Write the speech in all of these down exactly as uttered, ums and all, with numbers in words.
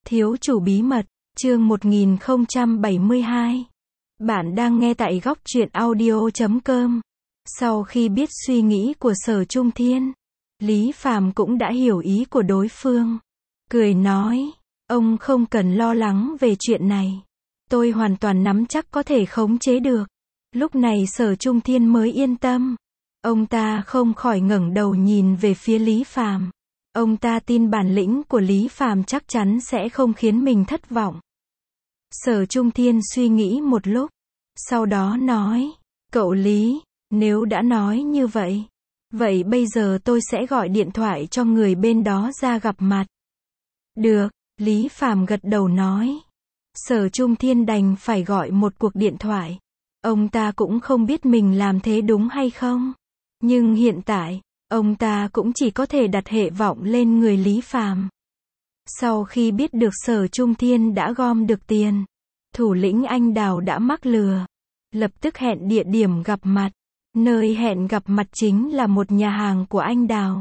Thiếu chủ bí mật, chương một nghìn không trăm bảy mươi hai. Bạn đang nghe tại góc truyện audio chấm com. Sau khi biết suy nghĩ của Sở Trung Thiên, Lý Phàm cũng đã hiểu ý của đối phương. Cười nói, ông không cần lo lắng về chuyện này. Tôi hoàn toàn nắm chắc có thể khống chế được. Lúc này Sở Trung Thiên mới yên tâm. Ông ta không khỏi ngẩng đầu nhìn về phía Lý Phàm. Ông ta tin bản lĩnh của Lý Phàm chắc chắn sẽ không khiến mình thất vọng. Sở Trung Thiên suy nghĩ một lúc, sau đó nói, cậu Lý, nếu đã nói như vậy, vậy bây giờ tôi sẽ gọi điện thoại cho người bên đó ra gặp mặt. Được, Lý Phàm gật đầu nói. Sở Trung Thiên đành phải gọi một cuộc điện thoại. Ông ta cũng không biết mình làm thế đúng hay không. Nhưng hiện tại, ông ta cũng chỉ có thể đặt hệ vọng lên người Lý Phàm. Sau khi biết được Sở Trung Thiên đã gom được tiền, thủ lĩnh Anh Đào đã mắc lừa, lập tức hẹn địa điểm gặp mặt. Nơi hẹn gặp mặt chính là một nhà hàng của Anh Đào.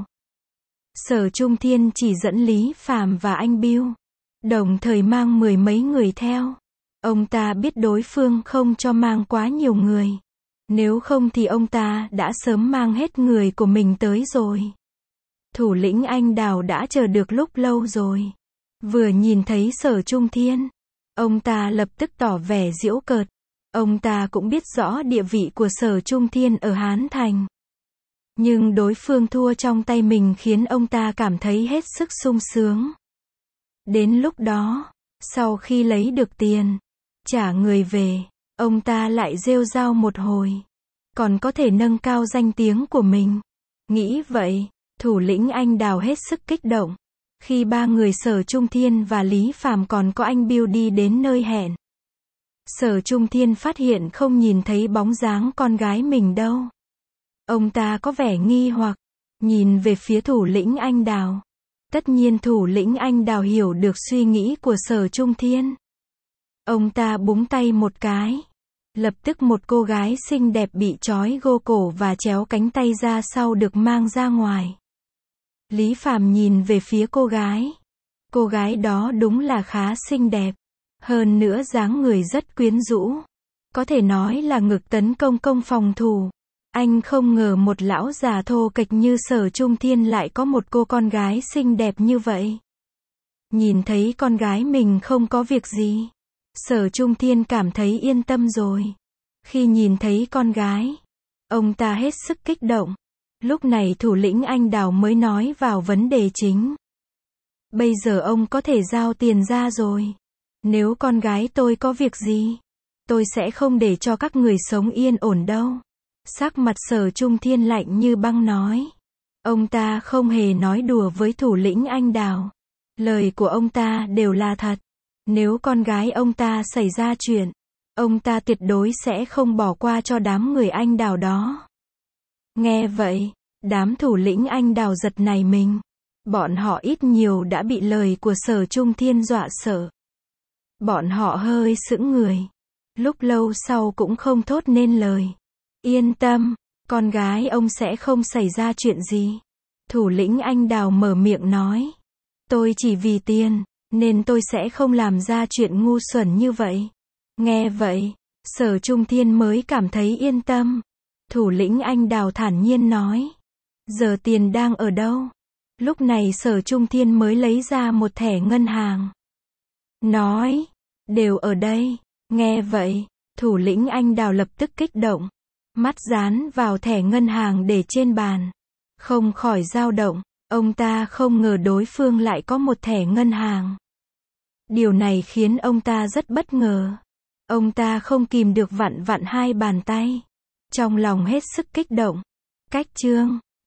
Sở Trung Thiên chỉ dẫn Lý Phàm và anh Bill, đồng thời mang mười mấy người theo. Ông ta biết đối phương không cho mang quá nhiều người. Nếu không thì ông ta đã sớm mang hết người của mình tới rồi. Thủ lĩnh Anh Đào đã chờ được lúc lâu rồi. Vừa nhìn thấy Sở Trung Thiên, ông ta lập tức tỏ vẻ giễu cợt. Ông ta cũng biết rõ địa vị của Sở Trung Thiên ở Hán Thành. Nhưng đối phương thua trong tay mình khiến ông ta cảm thấy hết sức sung sướng. Đến lúc đó, sau khi lấy được tiền, trả người về, ông ta lại rêu rao một hồi. Còn có thể nâng cao danh tiếng của mình. Nghĩ vậy, thủ lĩnh Anh Đào hết sức kích động. Khi ba người Sở Trung Thiên và Lý Phàm còn có anh Bill đi đến nơi hẹn, Sở Trung Thiên phát hiện không nhìn thấy bóng dáng con gái mình đâu. Ông ta có vẻ nghi hoặc, nhìn về phía thủ lĩnh Anh Đào. Tất nhiên thủ lĩnh Anh Đào hiểu được suy nghĩ của Sở Trung Thiên. Ông ta búng tay một cái. Lập tức một cô gái xinh đẹp bị trói gô cổ và chéo cánh tay ra sau được mang ra ngoài. Lý Phàm nhìn về phía cô gái. Cô gái đó đúng là khá xinh đẹp. Hơn nữa dáng người rất quyến rũ. Có thể nói là ngực tấn công công phòng thủ. Anh không ngờ một lão già thô kệch như Sở Trung Thiên lại có một cô con gái xinh đẹp như vậy. Nhìn thấy con gái mình không có việc gì, Sở Trung Thiên cảm thấy yên tâm rồi. Khi nhìn thấy con gái, ông ta hết sức kích động. Lúc này thủ lĩnh Anh Đào mới nói vào vấn đề chính. Bây giờ ông có thể giao tiền ra rồi. Nếu con gái tôi có việc gì, tôi sẽ không để cho các người sống yên ổn đâu. Sắc mặt Sở Trung Thiên lạnh như băng nói. Ông ta không hề nói đùa với thủ lĩnh Anh Đào. Lời của ông ta đều là thật. Nếu con gái ông ta xảy ra chuyện, ông ta tuyệt đối sẽ không bỏ qua cho đám người Anh Đào đó. Nghe vậy, đám thủ lĩnh Anh Đào giật nảy mình. Bọn họ ít nhiều đã bị lời của Sở Trung Thiên dọa sợ. Bọn họ hơi sững người. Lúc lâu sau cũng không thốt nên lời. Yên tâm, con gái ông sẽ không xảy ra chuyện gì. Thủ lĩnh Anh Đào mở miệng nói. Tôi chỉ vì tiền, nên tôi sẽ không làm ra chuyện ngu xuẩn như vậy. Nghe vậy, Sở Trung Thiên mới cảm thấy yên tâm. Thủ lĩnh Anh Đào thản nhiên nói. Giờ tiền đang ở đâu? Lúc này Sở Trung Thiên mới lấy ra một thẻ ngân hàng. Nói, đều ở đây. Nghe vậy, thủ lĩnh Anh Đào lập tức kích động. Mắt dán vào thẻ ngân hàng để trên bàn. Không khỏi dao động, ông ta không ngờ đối phương lại có một thẻ ngân hàng. Điều này khiến ông ta rất bất ngờ. Ông ta không kìm được vặn vặn hai bàn tay. Trong lòng hết sức kích động. Cách chương